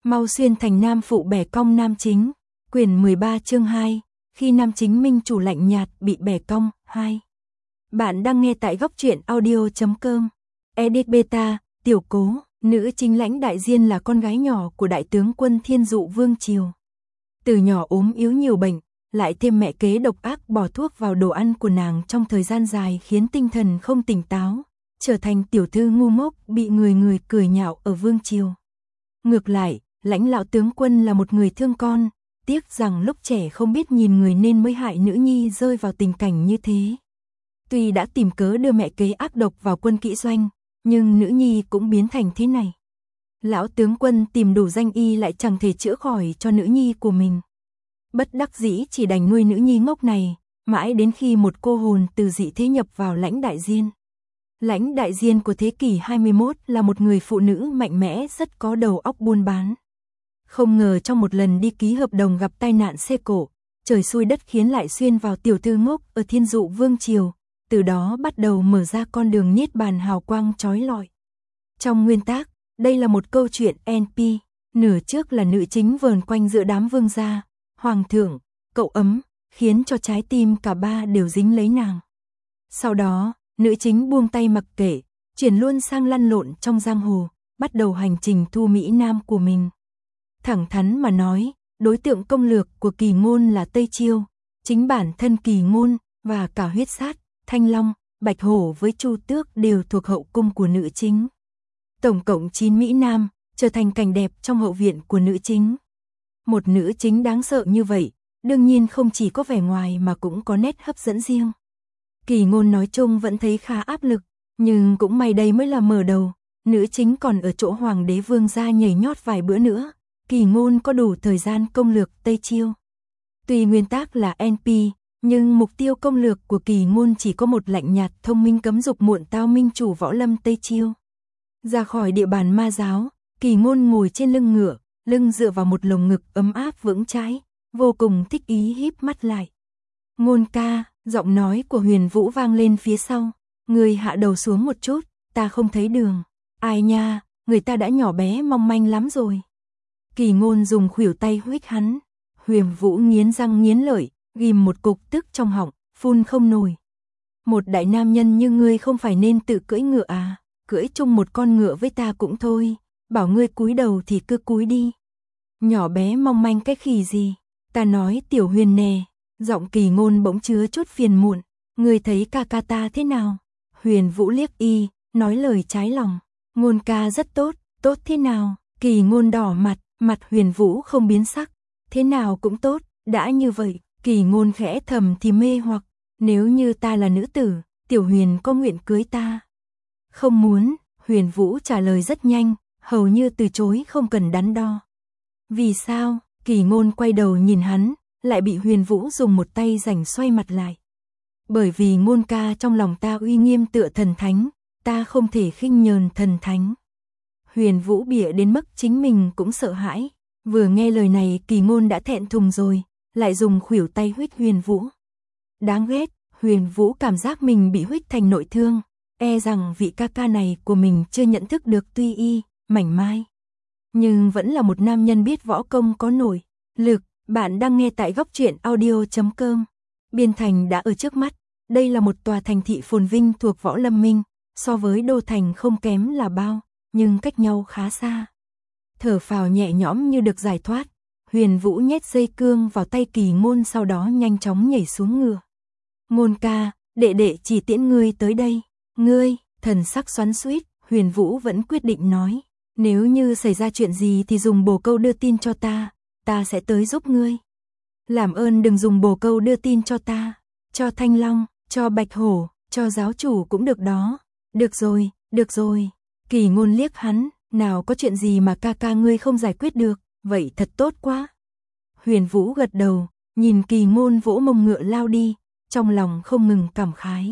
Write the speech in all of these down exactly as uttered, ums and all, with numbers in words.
Mau xuyên thành nam phụ bẻ cong nam chính, quyển mười ba chương hai, khi nam chính minh chủ lạnh nhạt bị bẻ cong, hai. Bạn đang nghe tại góc truyện audio chấm com. Edit beta, tiểu cố, nữ chính Lãnh Đại Diên là con gái nhỏ của đại tướng quân Thiên Dụ Vương Triều. Từ nhỏ ốm yếu nhiều bệnh, lại thêm mẹ kế độc ác bỏ thuốc vào đồ ăn của nàng trong thời gian dài khiến tinh thần không tỉnh táo, trở thành tiểu thư ngu ngốc bị người người cười nhạo ở Vương Triều. Ngược lại, Lãnh lão tướng quân là một người thương con, tiếc rằng lúc trẻ không biết nhìn người nên mới hại nữ nhi rơi vào tình cảnh như thế. Tuy đã tìm cớ đưa mẹ kế ác độc vào quân kỹ doanh, nhưng nữ nhi cũng biến thành thế này. Lão tướng quân tìm đủ danh y lại chẳng thể chữa khỏi cho nữ nhi của mình. Bất đắc dĩ chỉ đành nuôi nữ nhi ngốc này, mãi đến khi một cô hồn từ dị thế nhập vào Lãnh Đại Diên. Lãnh Đại Diên của thế kỷ hai mươi mốt là một người phụ nữ mạnh mẽ rất có đầu óc buôn bán. Không ngờ trong một lần đi ký hợp đồng gặp tai nạn xe cộ, trời xui đất khiến lại xuyên vào tiểu thư ngốc ở Thiên Dụ Vương Triều, từ đó bắt đầu mở ra con đường niết bàn hào quang chói lọi. Trong nguyên tác, đây là một câu chuyện en pê, nửa trước là nữ chính vờn quanh giữa đám vương gia, hoàng thượng, cậu ấm, khiến cho trái tim cả ba đều dính lấy nàng. Sau đó, nữ chính buông tay mặc kệ, chuyển luôn sang lăn lộn trong giang hồ, bắt đầu hành trình thu Mỹ Nam của mình. Thẳng thắn mà nói, đối tượng công lược của Kỳ Ngôn là Tây Chiêu, chính bản thân Kỳ Ngôn và cả Huyết Sát, Thanh Long, Bạch Hổ với Chu Tước đều thuộc hậu cung của nữ chính. Tổng cộng chín Mỹ Nam, trở thành cảnh đẹp trong hậu viện của nữ chính. Một nữ chính đáng sợ như vậy, đương nhiên không chỉ có vẻ ngoài mà cũng có nét hấp dẫn riêng. Kỳ Ngôn nói chung vẫn thấy khá áp lực, nhưng cũng may đây mới là mở đầu, nữ chính còn ở chỗ hoàng đế vương gia nhảy nhót vài bữa nữa, Kỳ Ngôn có đủ thời gian công lược Tây Chiêu. Tuy nguyên tác là en pê, nhưng mục tiêu công lược của Kỳ Ngôn chỉ có một: lạnh nhạt thông minh cấm dục muộn tao minh chủ võ lâm Tây Chiêu. Ra khỏi địa bàn ma giáo, Kỳ Ngôn ngồi trên lưng ngựa, lưng dựa vào một lồng ngực ấm áp vững chãi, vô cùng thích ý híp mắt lại. Ngôn ca, giọng nói của Huyền Vũ vang lên phía sau, người hạ đầu xuống một chút, ta không thấy đường. Ai nha, người ta đã nhỏ bé mong manh lắm rồi. Kỳ Ngôn dùng khuỷu tay huých hắn, Huyền Vũ nghiến răng nghiến lợi, ghim một cục tức trong họng, phun không nổi. Một đại nam nhân như ngươi không phải nên tự cưỡi ngựa à, cưỡi chung một con ngựa với ta cũng thôi, bảo ngươi cúi đầu thì cứ cúi đi. Nhỏ bé mong manh cái khỉ gì, ta nói Tiểu Huyền nè, giọng Kỳ Ngôn bỗng chứa chút phiền muộn, ngươi thấy ca ca ta thế nào? Huyền Vũ liếc y, nói lời trái lòng, Ngôn ca rất tốt, tốt thế nào? Kỳ Ngôn đỏ mặt, mặt Huyền Vũ không biến sắc, thế nào cũng tốt, đã như vậy, Kỳ Ngôn khẽ thầm thì mê hoặc, nếu như ta là nữ tử, Tiểu Huyền có nguyện cưới ta? Không muốn, Huyền Vũ trả lời rất nhanh, hầu như từ chối không cần đắn đo. Vì sao? Kỳ Ngôn quay đầu nhìn hắn, lại bị Huyền Vũ dùng một tay rảnh xoay mặt lại. Bởi vì Ngôn ca trong lòng ta uy nghiêm tựa thần thánh, ta không thể khinh nhờn thần thánh. Huyền Vũ bịa đến mức chính mình cũng sợ hãi, vừa nghe lời này Kỳ Ngôn đã thẹn thùng rồi, lại dùng khuỷu tay huých Huyền Vũ. Đáng ghét, Huyền Vũ cảm giác mình bị huých thành nội thương, e rằng vị ca ca này của mình chưa nhận thức được tuy y, mảnh mai, nhưng vẫn là một nam nhân biết võ công có nổi lực. Bạn đang nghe tại góc truyện audio chấm com. Biên Thành đã ở trước mắt, đây là một tòa thành thị phồn vinh thuộc Võ Lâm Minh, so với Đô Thành không kém là bao, nhưng cách nhau khá xa. Thở phào nhẹ nhõm như được giải thoát, Huyền Vũ nhét dây cương vào tay Kỳ Ngôn, sau đó nhanh chóng nhảy xuống ngựa. Ngôn ca, đệ đệ chỉ tiễn ngươi tới đây. Ngươi, thần sắc xoắn xuýt, Huyền Vũ vẫn quyết định nói, nếu như xảy ra chuyện gì thì dùng bồ câu đưa tin cho ta, ta sẽ tới giúp ngươi. Làm ơn đừng dùng bồ câu đưa tin cho ta, cho Thanh Long, cho Bạch Hổ, cho giáo chủ cũng được đó. Được rồi, được rồi. Kỳ Ngôn liếc hắn, nào có chuyện gì mà ca ca ngươi không giải quyết được, vậy thật tốt quá. Huyền Vũ gật đầu, nhìn Kỳ Ngôn vỗ mông ngựa lao đi, trong lòng không ngừng cảm khái.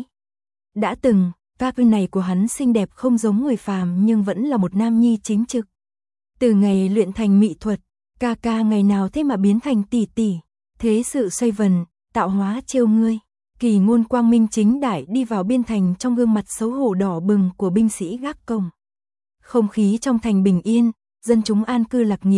Đã từng, ca ca này của hắn xinh đẹp không giống người phàm nhưng vẫn là một nam nhi chính trực. Từ ngày luyện thành mỹ thuật, ca ca ngày nào thế mà biến thành tỷ tỷ, thế sự xoay vần, tạo hóa trêu ngươi. Kỳ Ngôn quang minh chính đại đi vào Biên Thành trong gương mặt xấu hổ đỏ bừng của binh sĩ gác cổng. Không khí trong thành bình yên, dân chúng an cư lạc nghiệp,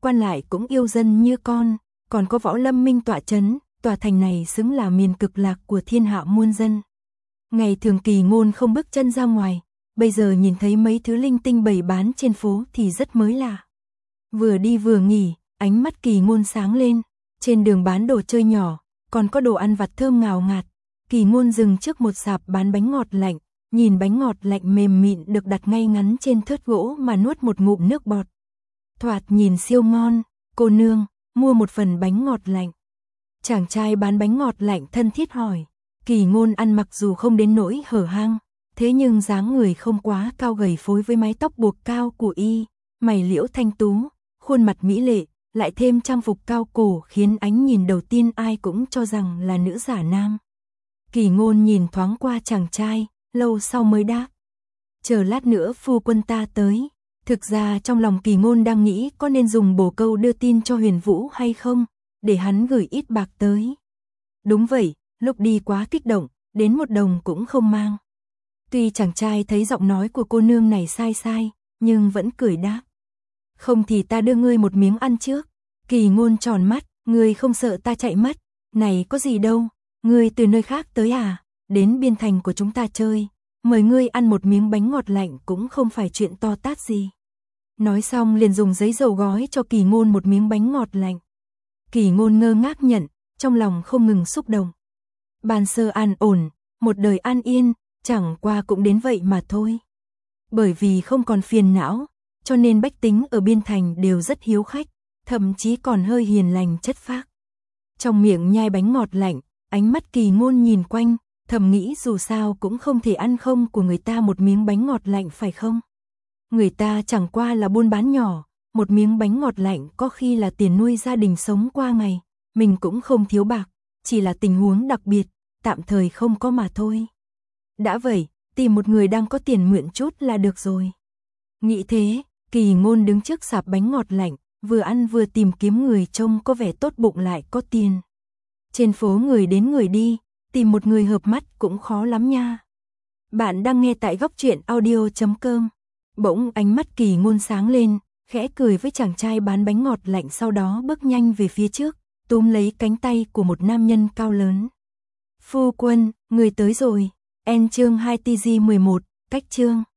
quan lại cũng yêu dân như con, còn có Võ Lâm Minh tọa chấn, tòa thành này xứng là miền cực lạc của thiên hạ muôn dân. Ngày thường Kỳ Ngôn không bước chân ra ngoài, bây giờ nhìn thấy mấy thứ linh tinh bày bán trên phố thì rất mới lạ. Vừa đi vừa nghỉ, ánh mắt Kỳ Ngôn sáng lên, trên đường bán đồ chơi nhỏ, còn có đồ ăn vặt thơm ngào ngạt. Kỳ Ngôn dừng trước một sạp bán bánh ngọt lạnh, nhìn bánh ngọt lạnh mềm mịn được đặt ngay ngắn trên thớt gỗ mà nuốt một ngụm nước bọt. Thoạt nhìn siêu ngon, cô nương, mua một phần bánh ngọt lạnh. Chàng trai bán bánh ngọt lạnh thân thiết hỏi. Kỳ Ngôn ăn mặc dù không đến nỗi hở hang, thế nhưng dáng người không quá cao gầy phối với mái tóc buộc cao của y, mày liễu thanh tú, khuôn mặt mỹ lệ, lại thêm trang phục cao cổ khiến ánh nhìn đầu tiên ai cũng cho rằng là nữ giả nam. Kỳ Ngôn nhìn thoáng qua chàng trai, lâu sau mới đáp. Chờ lát nữa phu quân ta tới. Thực ra trong lòng Kỳ Ngôn đang nghĩ có nên dùng bồ câu đưa tin cho Huyền Vũ hay không, để hắn gửi ít bạc tới. Đúng vậy, lúc đi quá kích động, đến một đồng cũng không mang. Tuy chàng trai thấy giọng nói của cô nương này sai sai, nhưng vẫn cười đáp. Không thì ta đưa ngươi một miếng ăn trước. Kỳ Ngôn tròn mắt, ngươi không sợ ta chạy mất. Này có gì đâu, ngươi từ nơi khác tới à, đến biên thành của chúng ta chơi. Mời ngươi ăn một miếng bánh ngọt lạnh cũng không phải chuyện to tát gì. Nói xong liền dùng giấy dầu gói cho Kỳ Ngôn một miếng bánh ngọt lạnh. Kỳ Ngôn ngơ ngác nhận, trong lòng không ngừng xúc động. Ban sơ an ổn, một đời an yên, chẳng qua cũng đến vậy mà thôi. Bởi vì không còn phiền não, cho nên bách tính ở biên thành đều rất hiếu khách, thậm chí còn hơi hiền lành chất phác. Trong miệng nhai bánh ngọt lạnh, ánh mắt Kỳ Ngôn nhìn quanh, thầm nghĩ dù sao cũng không thể ăn không của người ta một miếng bánh ngọt lạnh phải không? Người ta chẳng qua là buôn bán nhỏ, một miếng bánh ngọt lạnh có khi là tiền nuôi gia đình sống qua ngày, mình cũng không thiếu bạc, chỉ là tình huống đặc biệt, tạm thời không có mà thôi. Đã vậy, tìm một người đang có tiền mượn chút là được rồi. Nghĩ thế, Kỳ Ngôn đứng trước sạp bánh ngọt lạnh, vừa ăn vừa tìm kiếm người trông có vẻ tốt bụng lại có tiền. Trên phố người đến người đi, tìm một người hợp mắt cũng khó lắm nha. Bạn đang nghe tại góc truyện audio chấm com. Bỗng ánh mắt Kỳ Ngôn sáng lên, khẽ cười với chàng trai bán bánh ngọt lạnh, sau đó bước nhanh về phía trước, túm lấy cánh tay của một nam nhân cao lớn. Phu quân, người tới rồi. En chương hai T G mười một, cách chương.